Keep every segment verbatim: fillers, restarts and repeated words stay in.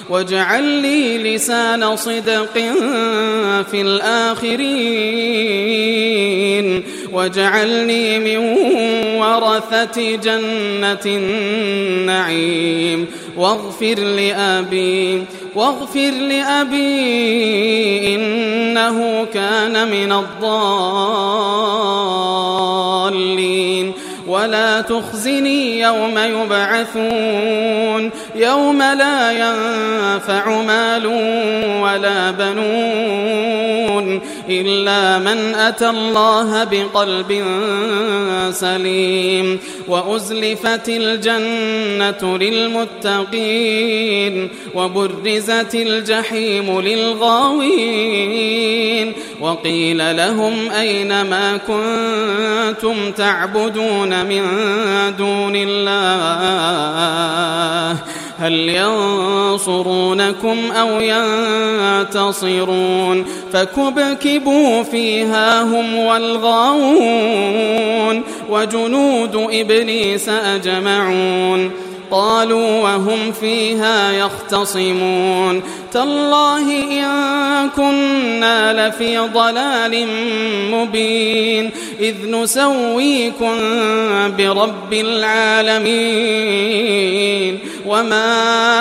واجعل لي لسان صدق في الآخرين واجعلني من ورثة جنة النعيم واغفر لأبي واغفر لأبي إنه كان من الضالين ولا تخزني يوم يبعثون يوم لا ينفع مال ولا بنون إلا من أتى الله بقلب سليم وأزلفت الجنة للمتقين وبرزت الجحيم للغاوين وقيل لهم أين ما كنتم تعبدون من دون الله هل ينصرونكم أو ينتصرون فكبكبوا فيها هم والغاوون وجنود إبليس أجمعون قالوا وهم فيها يختصمون تالله إن كنا لفي ضلال مبين إذ نسويكم برب العالمين وما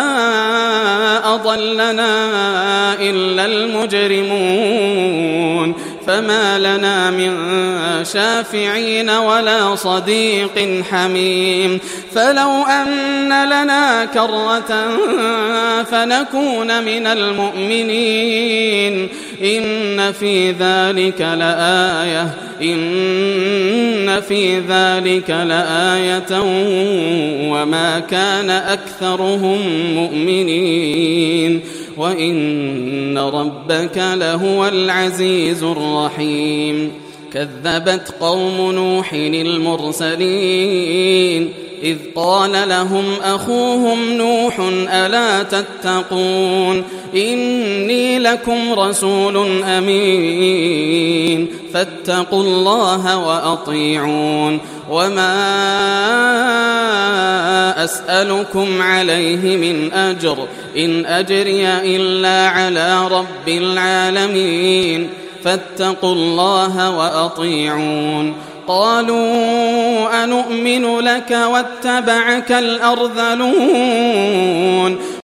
أضلنا إلا المجرمون فما لنا من شافعين ولا صديق حميم فلو أن لنا كرة فنكون من المؤمنين إن في ذلك لآية إن في ذلك لآية وما كان أكثرهم مؤمنين وإن ربك لهو العزيز الرحيم كذبت قوم نوح المرسلين إذ قال لهم أخوهم نوح ألا تتقون إني لكم رسول أمين فاتقوا الله وأطيعون وما أسألكم عليه من أجر إن أجري إلا على رب العالمين فاتقوا الله وأطيعون قالوا أنؤمن لك واتبعك الأرذلون